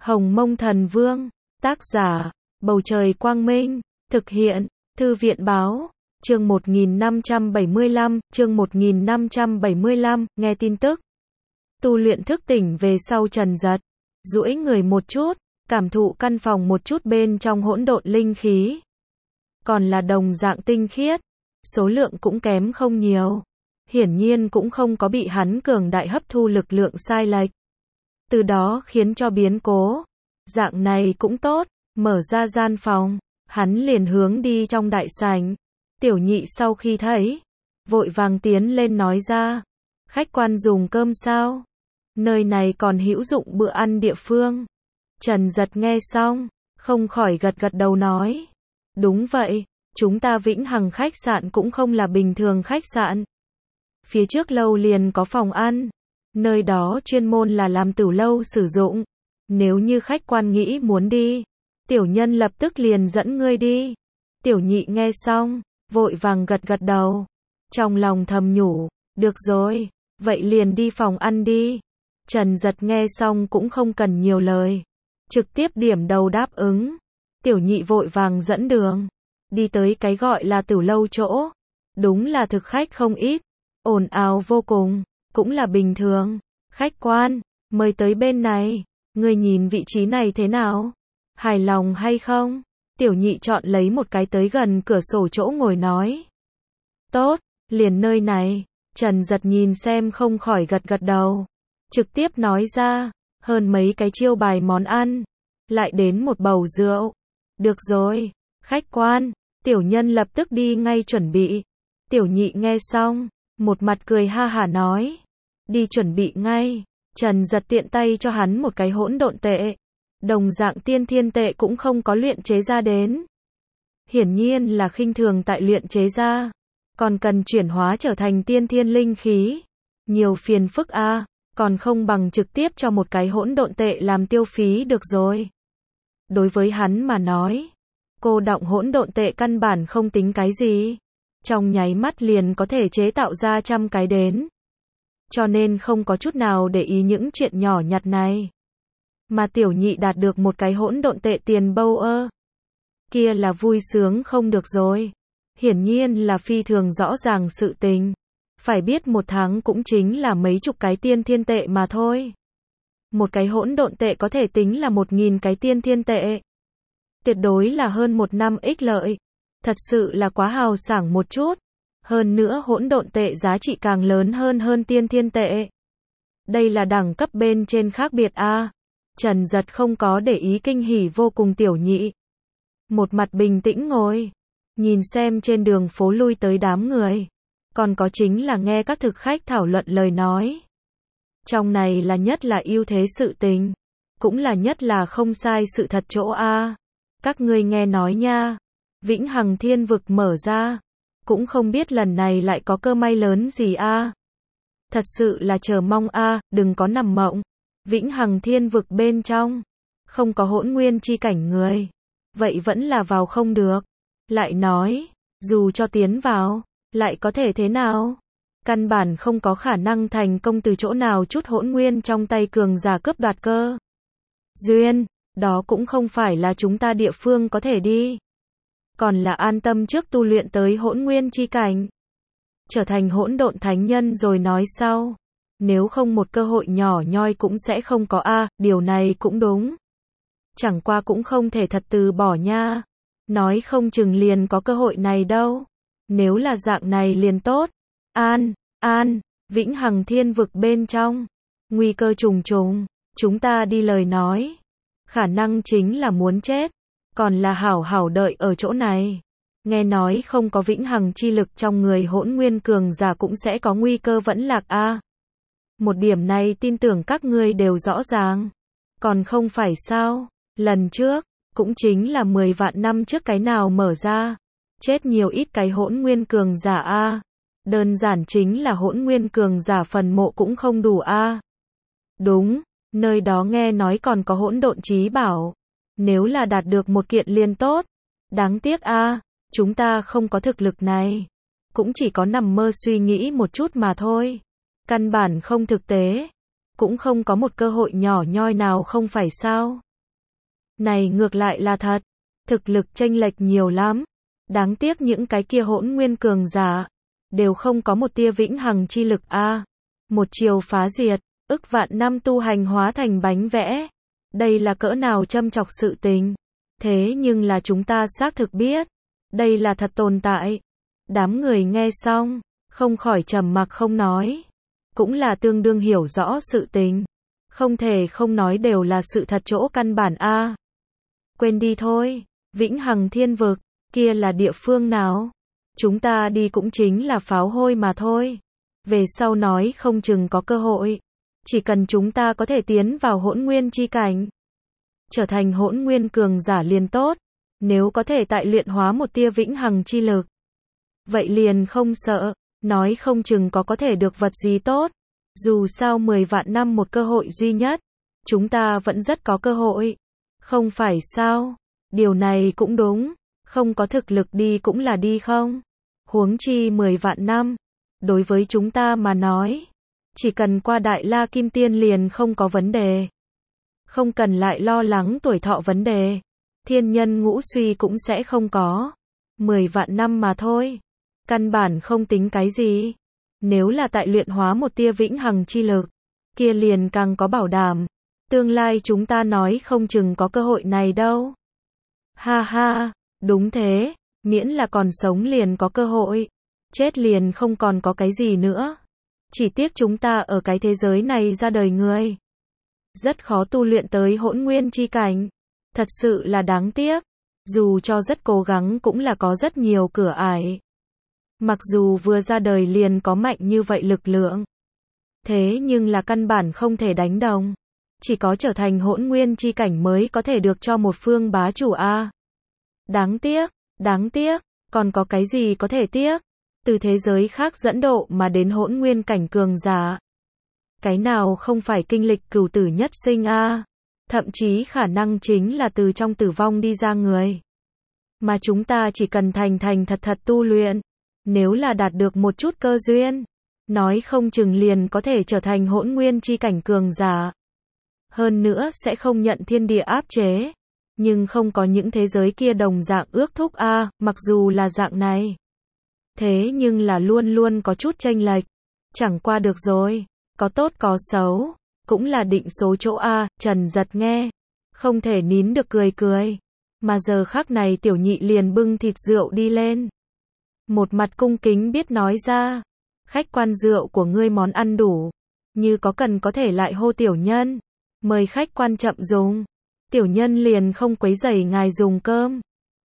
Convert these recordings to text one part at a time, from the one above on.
Hồng Mông Thần Vương, tác giả, Bầu Trời Quang Minh, thực hiện, Thư viện Báo, chương 1575, nghe tin tức. Tu luyện thức tỉnh về sau Trần Dật, duỗi người một chút, cảm thụ căn phòng một chút bên trong hỗn độn linh khí. Còn là đồng dạng tinh khiết, số lượng cũng kém không nhiều. Hiển nhiên cũng không có bị hắn cường đại hấp thu lực lượng sai lệch. Từ đó khiến cho biến cố. Dạng này cũng tốt, mở ra gian phòng, hắn liền hướng đi trong đại sảnh. Tiểu Nhị sau khi thấy, vội vàng tiến lên nói ra, khách quan dùng cơm sao? Nơi này còn hữu dụng bữa ăn địa phương. Trần Dật nghe xong, không khỏi gật gật đầu nói, đúng vậy, chúng ta Vĩnh Hằng khách sạn cũng không là bình thường khách sạn. Phía trước lâu liền có phòng ăn, nơi đó chuyên môn là làm tửu lâu sử dụng. Nếu như khách quan nghĩ muốn đi, tiểu nhân lập tức liền dẫn ngươi đi. Tiểu Nhị nghe xong, vội vàng gật gật đầu. Trong lòng thầm nhủ, được rồi, vậy liền đi phòng ăn đi. Trần Dật nghe xong cũng không cần nhiều lời, trực tiếp điểm đầu đáp ứng. Tiểu Nhị vội vàng dẫn đường, đi tới cái gọi là tửu lâu chỗ. Đúng là thực khách không ít, ồn ào vô cùng, cũng là bình thường. Khách quan, mời tới bên này, ngươi nhìn vị trí này thế nào? Hài lòng hay không? Tiểu Nhị chọn lấy một cái tới gần cửa sổ chỗ ngồi nói. Tốt, liền nơi này. Trần Dật nhìn xem không khỏi gật gật đầu. Trực tiếp nói ra, hơn mấy cái chiêu bài món ăn. Lại đến một bầu rượu. Được rồi, khách quan, tiểu nhân lập tức đi ngay chuẩn bị. Tiểu Nhị nghe xong, một mặt cười ha hả nói. Đi chuẩn bị ngay. Trần Dật tiện tay cho hắn một cái hỗn độn tệ. Đồng dạng tiên thiên tệ cũng không có luyện chế ra đến. Hiển nhiên là khinh thường tại luyện chế ra. Còn cần chuyển hóa trở thành tiên thiên linh khí. Nhiều phiền phức a, còn không bằng trực tiếp cho một cái hỗn độn tệ làm tiêu phí được rồi. Đối với hắn mà nói, cô đọng hỗn độn tệ căn bản không tính cái gì. Trong nháy mắt liền có thể chế tạo ra trăm cái đến. Cho nên không có chút nào để ý những chuyện nhỏ nhặt này. Mà Tiểu Nhị đạt được một cái hỗn độn tệ tiền bâu ơ. Kia là vui sướng không được rồi. Hiển nhiên là phi thường rõ ràng sự tình. Phải biết một tháng cũng chính là mấy chục cái tiên thiên tệ mà thôi. Một cái hỗn độn tệ có thể tính là 1000 cái tiên thiên tệ. Tuyệt đối là hơn 1 năm ích lợi. Thật sự là quá hào sảng một chút. Hơn nữa hỗn độn tệ giá trị càng lớn hơn tiên thiên tệ. Đây là đẳng cấp bên trên khác biệt a. Trần Dật không có để ý kinh hỉ vô cùng Tiểu Nhị. Một mặt bình tĩnh ngồi, nhìn xem trên đường phố lui tới đám người. Còn có chính là nghe các thực khách thảo luận lời nói. Trong này là nhất là ưu thế sự tình, cũng là nhất là không sai sự thật chỗ a. Các ngươi nghe nói nha, Vĩnh Hằng Thiên Vực mở ra. Cũng không biết lần này lại có cơ may lớn gì a. Thật sự là chờ mong a, đừng có nằm mộng. Vĩnh Hằng Thiên Vực bên trong, không có hỗn nguyên chi cảnh người. Vậy vẫn là vào không được. Lại nói, dù cho tiến vào, lại có thể thế nào? Căn bản không có khả năng thành công từ chỗ nào chút hỗn nguyên trong tay cường giả cướp đoạt cơ. Duyên, đó cũng không phải là chúng ta địa phương có thể đi. Còn là an tâm trước tu luyện tới hỗn nguyên chi cảnh. Trở thành hỗn độn thánh nhân rồi nói sau. Nếu không một cơ hội nhỏ nhoi cũng sẽ không có a, điều này cũng đúng. Chẳng qua cũng không thể thật từ bỏ nha. Nói không chừng liền có cơ hội này đâu. Nếu là dạng này liền tốt. Vĩnh Hằng Thiên Vực bên trong. Nguy cơ trùng trùng. Chúng ta đi lời nói. Khả năng chính là muốn chết. Còn là hảo hảo đợi ở chỗ này. Nghe nói không có vĩnh hằng chi lực trong người hỗn nguyên cường giả cũng sẽ có nguy cơ vẫn lạc a. Một điểm này tin tưởng các ngươi đều rõ ràng. Còn không phải sao? Lần trước, cũng chính là 10 vạn năm trước cái nào mở ra. Chết nhiều ít cái hỗn nguyên cường giả a. Đơn giản chính là hỗn nguyên cường giả phần mộ cũng không đủ a. Đúng, nơi đó nghe nói còn có hỗn độn chí bảo. Nếu là đạt được một kiện liền tốt. Đáng tiếc a, chúng ta không có thực lực này. Cũng chỉ có nằm mơ suy nghĩ một chút mà thôi. Căn bản không thực tế. Cũng không có một cơ hội nhỏ nhoi nào không phải sao. Này ngược lại là thật. Thực lực chênh lệch nhiều lắm. Đáng tiếc những cái kia hỗn nguyên cường giả đều không có một tia vĩnh hằng chi lực a. Một chiều phá diệt, ức vạn năm tu hành hóa thành bánh vẽ. Đây là cỡ nào châm chọc sự tình. Thế nhưng là chúng ta xác thực biết, đây là thật tồn tại. Đám người nghe xong, không khỏi trầm mặc không nói. Cũng là tương đương hiểu rõ sự tình. Không thể không nói đều là sự thật chỗ căn bản a. Quên đi thôi, vĩnh hằng thiên vực, kia là địa phương nào? Chúng ta đi cũng chính là pháo hôi mà thôi. Về sau nói không chừng có cơ hội. Chỉ cần chúng ta có thể tiến vào hỗn nguyên chi cảnh, trở thành hỗn nguyên cường giả liền tốt. Nếu có thể tại luyện hóa một tia vĩnh hằng chi lực, vậy liền không sợ, nói không chừng có thể được vật gì tốt. Dù sao 10 vạn năm một cơ hội duy nhất, chúng ta vẫn rất có cơ hội. Không phải sao? Điều này cũng đúng, không có thực lực đi cũng là đi không? Huống chi 10 vạn năm, đối với chúng ta mà nói, chỉ cần qua Đại La Kim Tiên liền không có vấn đề. Không cần lại lo lắng tuổi thọ vấn đề. Thiên nhân ngũ suy cũng sẽ không có. 10 vạn năm mà thôi. Căn bản không tính cái gì. Nếu là tại luyện hóa một tia vĩnh hằng chi lực, kia liền càng có bảo đảm. Tương lai chúng ta nói không chừng có cơ hội này đâu. Ha ha, đúng thế, miễn là còn sống liền có cơ hội. Chết liền không còn có cái gì nữa. Chỉ tiếc chúng ta ở cái thế giới này ra đời người, rất khó tu luyện tới hỗn nguyên chi cảnh. Thật sự là đáng tiếc. Dù cho rất cố gắng cũng là có rất nhiều cửa ải. Mặc dù vừa ra đời liền có mạnh như vậy lực lượng, thế nhưng là căn bản không thể đánh đồng. Chỉ có trở thành hỗn nguyên chi cảnh mới có thể được cho một phương bá chủ a. Đáng tiếc, còn có cái gì có thể tiếc? Từ thế giới khác dẫn độ mà đến hỗn nguyên cảnh cường giả, cái nào không phải kinh lịch cửu tử nhất sinh a? Thậm chí khả năng chính là từ trong tử vong đi ra người. Mà chúng ta chỉ cần thành thật tu luyện, nếu là đạt được một chút cơ duyên, nói không chừng liền có thể trở thành hỗn nguyên chi cảnh cường giả. Hơn nữa sẽ không nhận thiên địa áp chế, nhưng không có những thế giới kia đồng dạng ước thúc a, mặc dù là dạng này. Thế nhưng là luôn luôn có chút chênh lệch. Chẳng qua được rồi, có tốt có xấu, cũng là định số chỗ a. Trần Giật nghe, không thể nín được cười. Mà giờ khắc này tiểu nhị liền bưng thịt rượu đi lên. Một mặt cung kính biết nói ra, khách quan rượu của ngươi món ăn đủ, như có cần có thể lại hô tiểu nhân, mời khách quan chậm dùng. Tiểu nhân liền không quấy rầy ngài dùng cơm.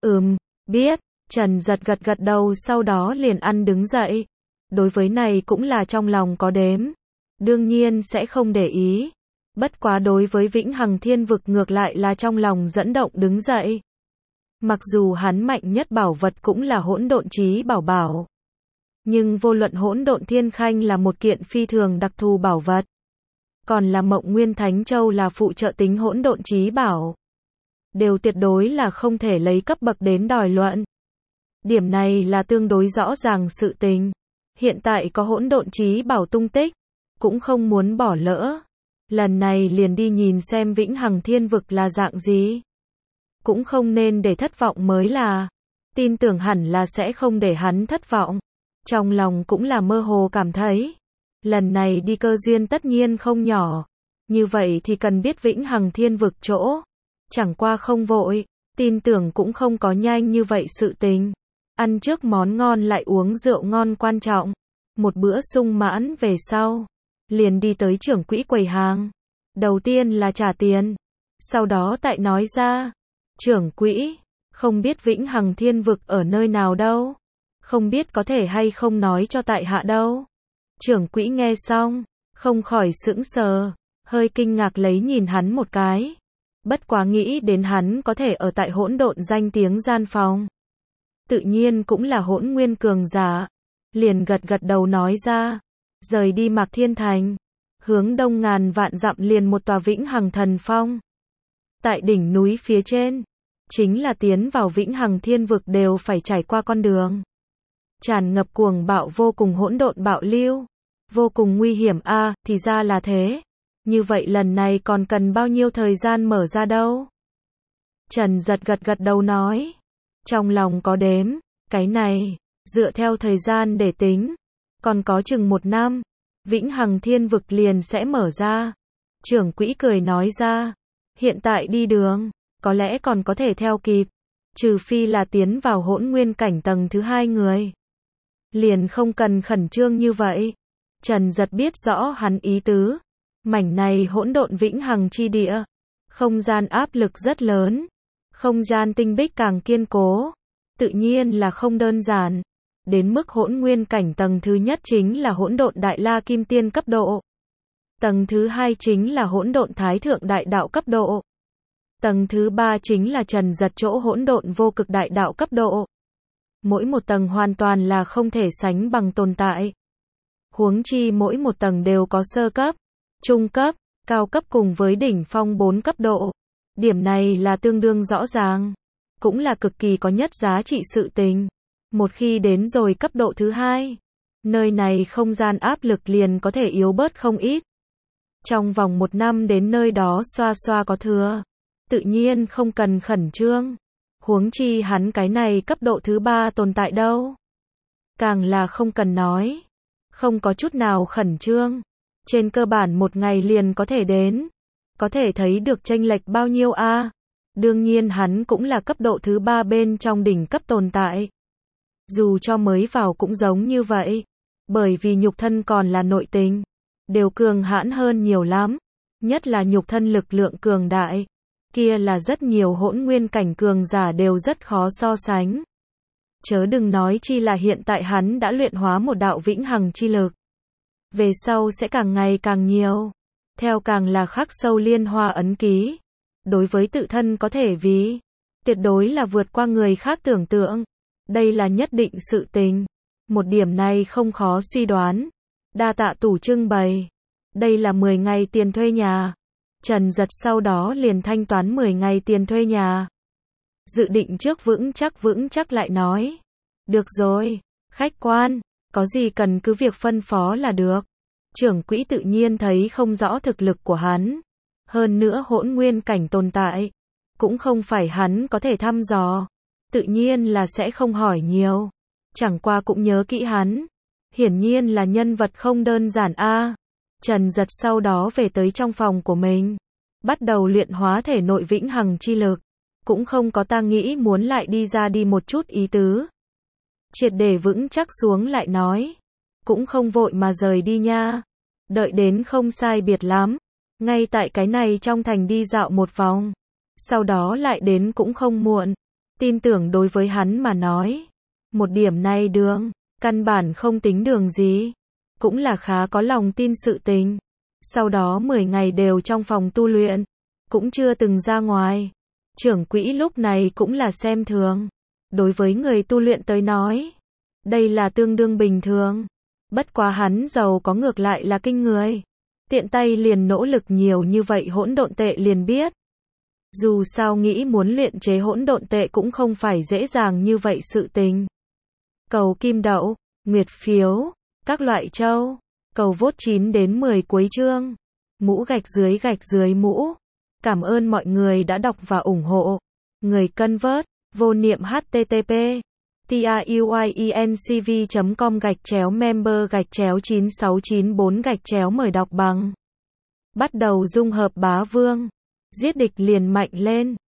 Biết. Trần Giật gật đầu, sau đó liền ăn đứng dậy. Đối với này cũng là trong lòng có đếm, đương nhiên sẽ không để ý. Bất quá đối với vĩnh hằng thiên vực ngược lại là trong lòng dẫn động đứng dậy. Mặc dù hắn mạnh nhất bảo vật cũng là hỗn độn chí bảo, nhưng vô luận hỗn độn thiên khanh là một kiện phi thường đặc thù bảo vật, còn là Mộng Nguyên Thánh Châu là phụ trợ tính hỗn độn chí bảo, đều tuyệt đối là không thể lấy cấp bậc đến đòi luận. Điểm này là tương đối rõ ràng sự tình. Hiện tại có hỗn độn chí bảo tung tích, cũng không muốn bỏ lỡ. Lần này liền đi nhìn xem vĩnh hằng thiên vực là dạng gì. Cũng không nên để thất vọng mới là. Tin tưởng hẳn là sẽ không để hắn thất vọng. Trong lòng cũng là mơ hồ cảm thấy, lần này đi cơ duyên tất nhiên không nhỏ. Như vậy thì cần biết vĩnh hằng thiên vực chỗ. Chẳng qua không vội, tin tưởng cũng không có nhanh như vậy sự tình. Ăn trước món ngon lại uống rượu ngon quan trọng. Một bữa sung mãn về sau, liền đi tới trưởng quỹ quầy hàng. Đầu tiên là trả tiền, sau đó tại nói ra, trưởng quỹ, không biết vĩnh hằng thiên vực ở nơi nào đâu. Không biết có thể hay không nói cho tại hạ đâu. Trưởng quỹ nghe xong, không khỏi sững sờ, hơi kinh ngạc lấy nhìn hắn một cái. Bất quá nghĩ đến hắn có thể ở tại hỗn độn danh tiếng gian phòng, tự nhiên cũng là hỗn nguyên cường giả, liền gật đầu nói ra, rời đi Mạc Thiên Thành, hướng đông ngàn vạn dặm liền một tòa vĩnh hằng thần phong. Tại đỉnh núi phía trên, chính là tiến vào vĩnh hằng thiên vực đều phải trải qua con đường. Tràn ngập cuồng bạo vô cùng hỗn độn bạo lưu, vô cùng nguy hiểm a, thì ra là thế. Như vậy lần này còn cần bao nhiêu thời gian mở ra đâu? Trần Giật gật gật đầu nói. Trong lòng có đếm, cái này, dựa theo thời gian để tính, còn có chừng 1 năm, Vĩnh Hằng Thiên Vực liền sẽ mở ra. Trưởng quỹ cười nói ra, hiện tại đi đường, có lẽ còn có thể theo kịp, trừ phi là tiến vào hỗn nguyên cảnh tầng thứ 2 người. Liền không cần khẩn trương như vậy. Trần Giật biết rõ hắn ý tứ. Mảnh này hỗn độn vĩnh hằng chi địa, không gian áp lực rất lớn, không gian tinh bích càng kiên cố, tự nhiên là không đơn giản. Đến mức hỗn nguyên cảnh tầng thứ nhất chính là hỗn độn đại la kim tiên cấp độ. Tầng thứ 2 chính là hỗn độn thái thượng đại đạo cấp độ. Tầng thứ 3 chính là Trần Giật chỗ hỗn độn vô cực đại đạo cấp độ. Mỗi một tầng hoàn toàn là không thể sánh bằng tồn tại. Huống chi mỗi một tầng đều có sơ cấp, trung cấp, cao cấp cùng với đỉnh phong 4 cấp độ. Điểm này là tương đương rõ ràng, cũng là cực kỳ có nhất giá trị sự tình. Một khi đến rồi cấp độ thứ 2, nơi này không gian áp lực liền có thể yếu bớt không ít. Trong vòng 1 năm đến nơi đó xoa xoa có thừa, tự nhiên không cần khẩn trương. Huống chi hắn cái này cấp độ thứ 3 tồn tại đâu. Càng là không cần nói, không có chút nào khẩn trương. Trên cơ bản 1 ngày liền có thể đến. Có thể thấy được chênh lệch bao nhiêu a. Đương nhiên hắn cũng là cấp độ thứ 3 bên trong đỉnh cấp tồn tại. Dù cho mới vào cũng giống như vậy. Bởi vì nhục thân còn là nội tình, đều cường hãn hơn nhiều lắm. Nhất là nhục thân lực lượng cường đại, kia là rất nhiều hỗn nguyên cảnh cường giả đều rất khó so sánh. Chớ đừng nói chi là hiện tại hắn đã luyện hóa một đạo vĩnh hằng chi lực. Về sau sẽ càng ngày càng nhiều. Theo càng là khắc sâu liên hoa ấn ký. Đối với tự thân có thể vì, tuyệt đối là vượt qua người khác tưởng tượng. Đây là nhất định sự tình. Một điểm này không khó suy đoán. Đa tạ tủ trưng bày. Đây là 10 ngày tiền thuê nhà. Trần Giật sau đó liền thanh toán 10 ngày tiền thuê nhà. Dự định trước vững chắc lại nói. Được rồi, khách quan, có gì cần cứ việc phân phó là được. Trưởng quỹ tự nhiên thấy không rõ thực lực của hắn. Hơn nữa hỗn nguyên cảnh tồn tại, cũng không phải hắn có thể thăm dò. Tự nhiên là sẽ không hỏi nhiều. Chẳng qua cũng nhớ kỹ hắn. Hiển nhiên là nhân vật không đơn giản a. Trần Giật sau đó về tới trong phòng của mình, bắt đầu luyện hóa thể nội vĩnh hằng chi lực. Cũng không có ta nghĩ muốn lại đi ra đi một chút ý tứ. Triệt để vững chắc xuống lại nói. Cũng không vội mà rời đi nha. Đợi đến không sai biệt lắm. Ngay tại cái này trong thành đi dạo một vòng. Sau đó lại đến cũng không muộn. Tin tưởng đối với hắn mà nói. Một điểm này đường, căn bản không tính đường gì. Cũng là khá có lòng tin sự tình. Sau đó 10 ngày đều trong phòng tu luyện. Cũng chưa từng ra ngoài. Trưởng quỹ lúc này cũng là xem thường. Đối với người tu luyện tới nói, đây là tương đương bình thường. Bất quá hắn giàu có ngược lại là kinh người. Tiện tay liền nỗ lực nhiều như vậy hỗn độn tệ liền biết. Dù sao nghĩ muốn luyện chế hỗn độn tệ cũng không phải dễ dàng như vậy sự tình. Cầu kim đậu, nguyệt phiếu, các loại châu, cầu vote 9 đến 10 cuối chương. Mũ gạch dưới mũ. Cảm ơn mọi người đã đọc và ủng hộ. Người cân vớt, vô niệm http tiuyencv.com/member/9694 mời đọc bằng. Bắt đầu dung hợp bá vương. Giết địch liền mạnh lên.